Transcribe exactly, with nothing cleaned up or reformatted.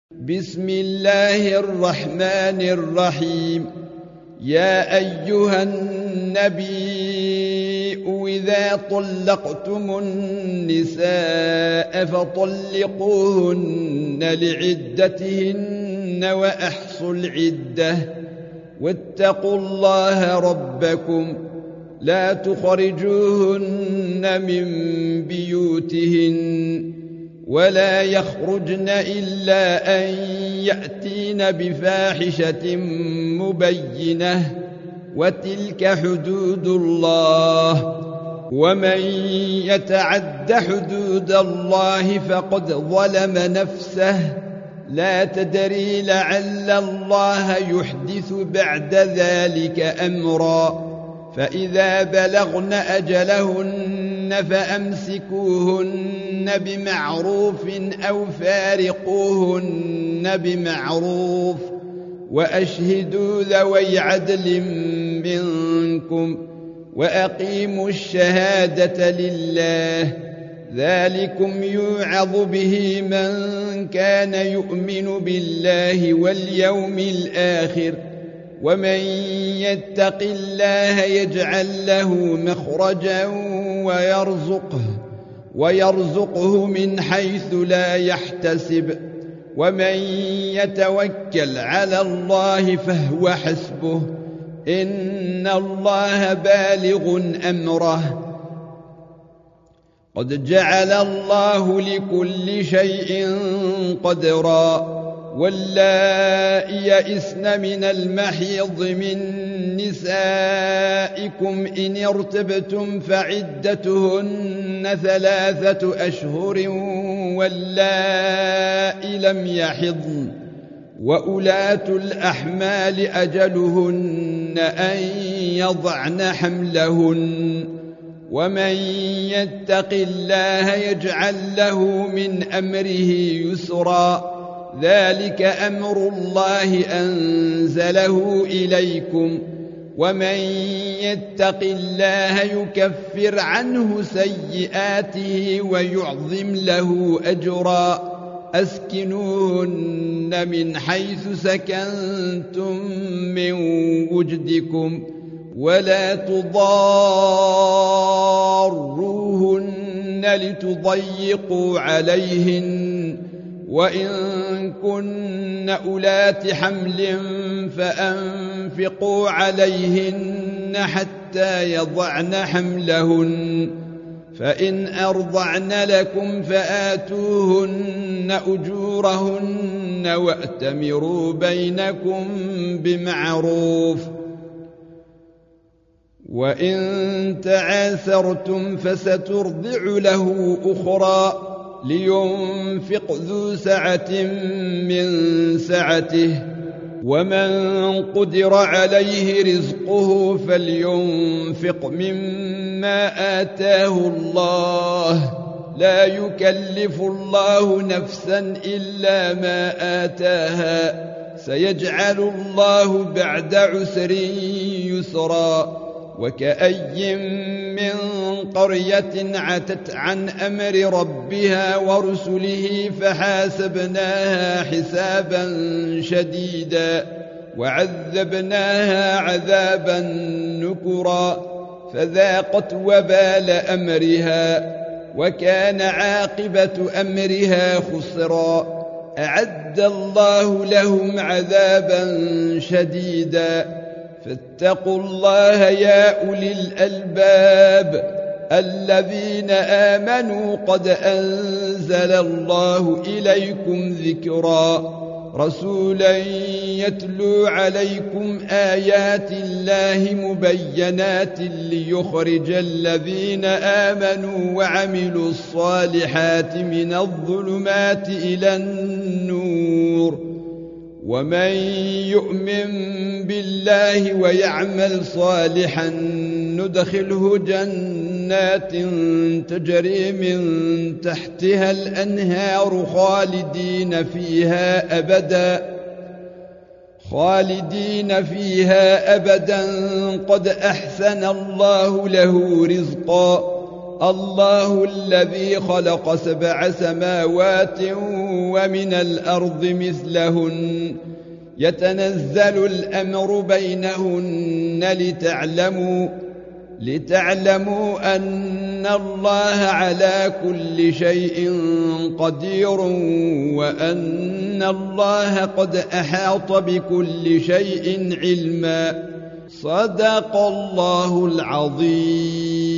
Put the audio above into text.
بسم الله الرحمن الرحيم. يا أيها النبي إذا طلقتم النساء فطلقوهن لعدتهن وأحصوا العدة واتقوا الله ربكم لا تخرجوهن من بيوتهن ولا يخرجن إلا أن يأتين بفاحشة مبينة وتلك حدود الله ومن يتعد حدود الله فقد ظلم نفسه لا تدري لعل الله يحدث بعد ذلك أمرا فإذا بلغن أجلهن فأمسكوهن بمعروف أو فارقوهن بمعروف وأشهدوا ذوي عدل منكم وأقيموا الشهادة لله ذلكم يوعظ به من كان يؤمن بالله واليوم الآخر ومن يتق الله يجعل له مخرجا ويرزقه ويرزقه من حيث لا يحتسب ومن يتوكل على الله فهو حسبه إن الله بالغ أمره قد جعل الله لكل شيء قدرا واللائي يئسن من المحيض من نسائكم إن ارتبتم فعدتهن ثلاثة أشهر واللائي لم يحضن وأولاة الأحمال أجلهن أن يضعن حملهن ومن يتق الله يجعل له من أمره يسرا ذلك أمر الله أنزله إليكم ومن يتق الله يكفر عنه سيئاته ويعظم له أجرا أسكنوهن من حيث سكنتم من وجدكم ولا تضاروهن لتضيقوا عليهن وإن كن أولات حمل فأنفقوا عليهن حتى يضعن حملهن فإن أرضعن لكم فآتوهن أجورهن وأتمروا بينكم بمعروف وإن تعاثرتم فسترضع له أخرى لينفق ذو سعة من سعته ومن قدر عليه رزقه فلينفق مما آتاه الله لا يكلف الله نفسا إلا ما آتاها سيجعل الله بعد عسر يسرا وكأي من قرية عتت عن أمر ربها ورسله فحاسبناها حسابا شديدا وعذبناها عذابا نكرا فذاقت وبال أمرها وكان عاقبة أمرها خسرا أعد الله لهم عذابا شديدا فاتقوا الله يا أولي الألباب الذين آمنوا قد أنزل الله إليكم ذكرا رسولا يتلو عليكم آيات الله مبينات ليخرج الذين آمنوا وعملوا الصالحات من الظلمات إلى النور ومن يؤمن بالله ويعمل صالحا ندخله جنات تجري من تحتها الأنهار خالدين فيها أبدا خالدين فيها أبدا قد أحسن الله له رزقا الله الذي خلق سبع سماوات ومن الأرض مثلهن يتنزل الأمر بينهن لتعلموا لتعلموا أن الله على كل شيء قدير وأن الله قد أحاط بكل شيء علما. صدق الله العظيم.